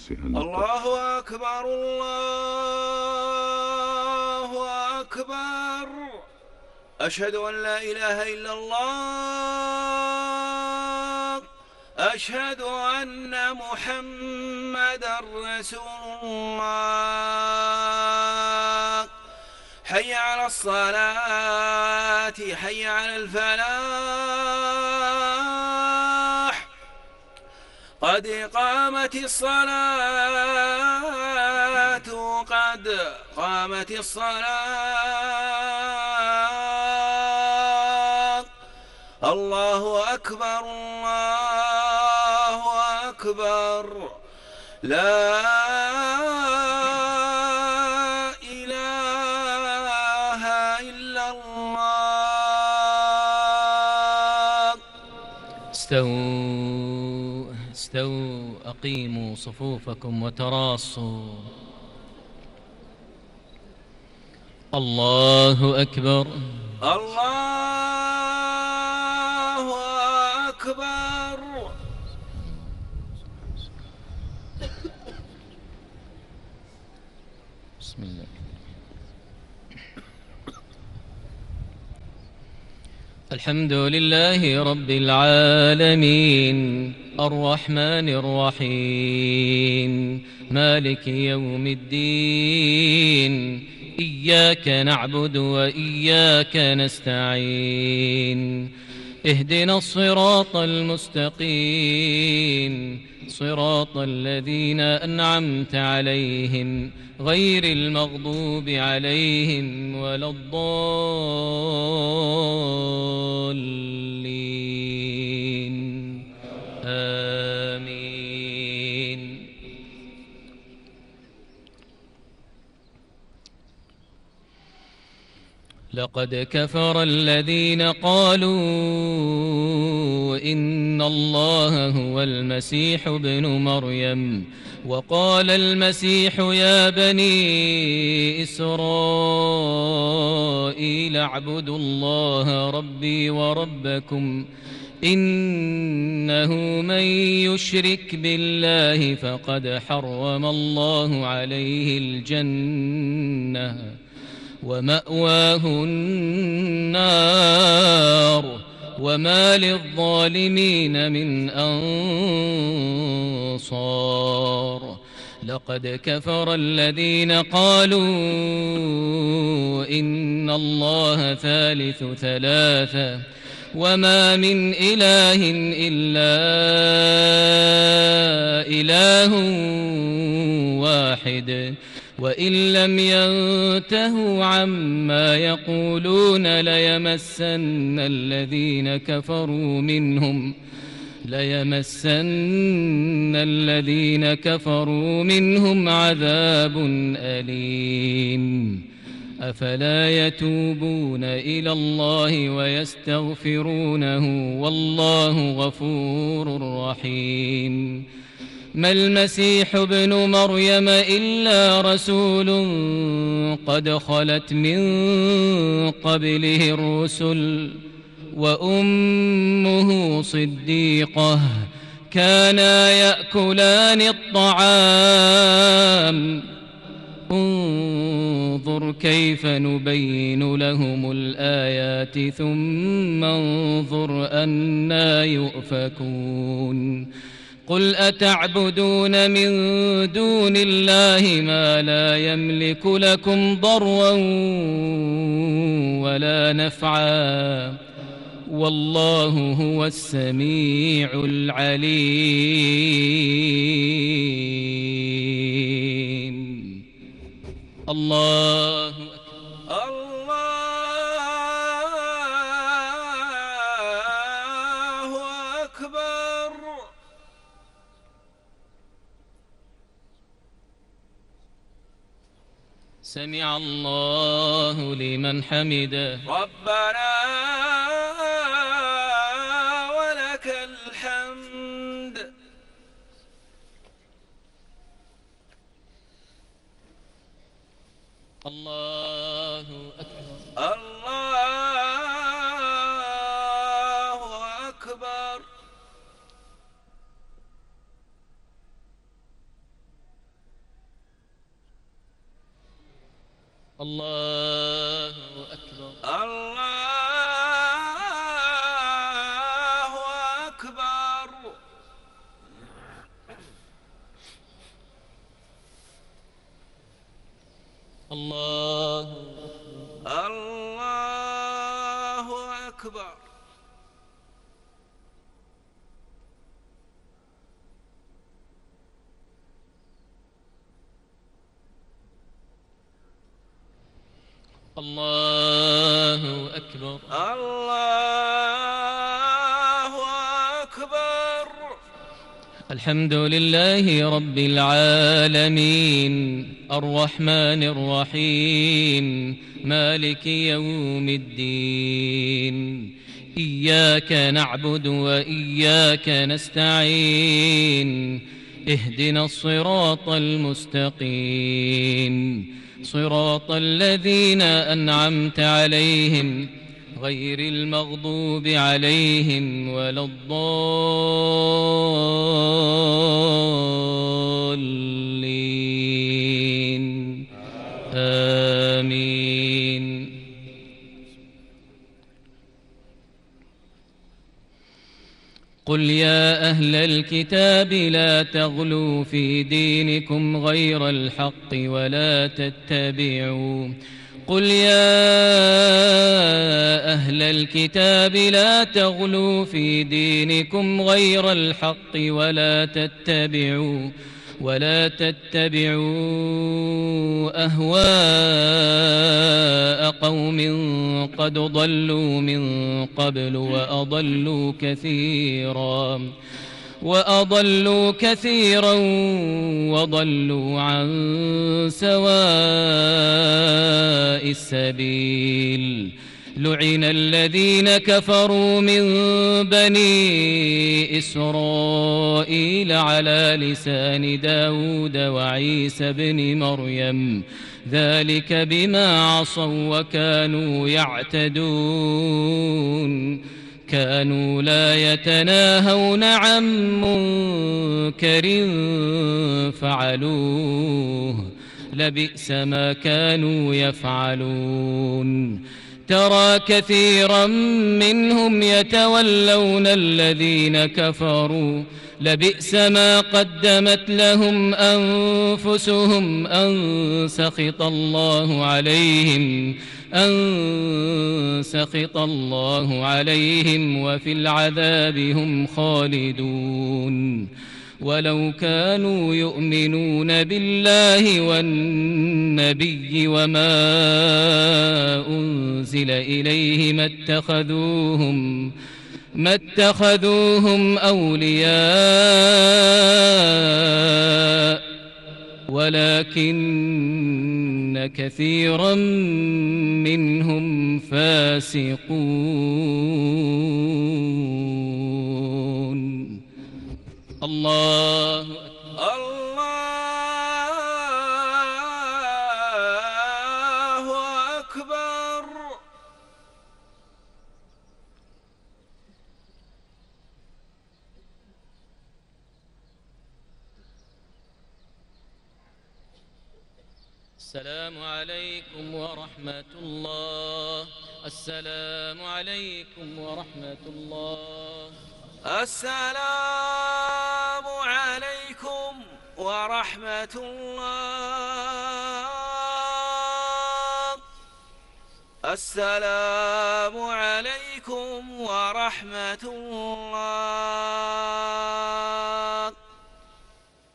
ناسها. الله أكبر الله أكبر. أشهد أن لا إله إلا الله. أشهد أن محمدًا رسول الله. حي على الصلاة، حي على الفلاح. قد قامت الصلاة، قد قامت الصلاة. الله أكبر الله أكبر. لا إله إلا الله. استووا أقيموا صفوفكم وتراصوا. الله أكبر الله أكبر. بسم الله. الحمد لله رب العالمين الرحمن الرحيم مالك يوم الدين. إياك نعبد وإياك نستعين. اهدنا الصراط المستقيم صراط الذين أنعمت عليهم غير المغضوب عليهم ولا الضالين. آمين. لقد كفر الذين قالوا إن الله هو المسيح ابن مريم وقال المسيح يا بني إسرائيل اعبدوا الله ربي وربكم إنه من يشرك بالله فقد حرم الله عليه الجنة ومأواه النار وما للظالمين من أنصار. لقد كفر الذين قالوا إن الله ثالث ثلاثة وما من إله إلا إله واحد وإن لم ينتهوا عما يقولون ليمسن الذين كفروا منهم عذاب أليم. أفلا يتوبون إلى الله ويستغفرونه والله غفور رحيم. ما المسيح ابن مريم إلا رسول قد خلت من قبله الرسل وأمه صديقة كانا يأكلان الطعام. انظر كيف نبين لهم الآيات ثم انظر أنى يؤفكون. قل أتعبدون من دون الله ما لا يملك لكم ضرا ولا نفعا والله هو السميع العليم. الله أكبر. سمع الله لمن حمده. ربنا ولك الحمد. الله أكبر. الله أكبر. الله أكبر. الله أكبر. الله أكبر. الله أكبر. الله أكبر. الحمد لله رب العالمين الرحمن الرحيم مالك يوم الدين. إياك نعبد وإياك نستعين. اهدنا الصراط المستقيم صراط الذين أنعمت عليهم غير المغضوب عليهم ولا الضالين آمين. قل يا أهل الكتاب لا تغلوا في دينكم غير الحق ولا تتبعوا قل يا أهل الكتاب لا تغلوا في دينكم غير الحق ولا تتبعوا أهواء قوم قد ضلوا من قبل وأضلوا كثيرا وضلوا عن سواء السبيل. لعن الذين كفروا من بني إسرائيل على لسان داود وعيسى بن مريم ذلك بما عصوا وكانوا يعتدون. كانوا لا يتناهون عن منكر فعلوه لبئس ما كانوا يفعلون. ترى كثيرا منهم يتولون الذين كفروا لبئس ما قدمت لهم أنفسهم أن سخط الله عليهم وفي العذاب هم خالدون. ولو كانوا يؤمنون بالله والنبي وما أنزل إليه ما اتخذوهم أولياء ولكن كثيرا منهم فاسقون. الله أكبر. السلام عليكم ورحمة الله. السلام عليكم ورحمة الله. السلام عليكم ورحمة الله. السلام عليكم ورحمة الله.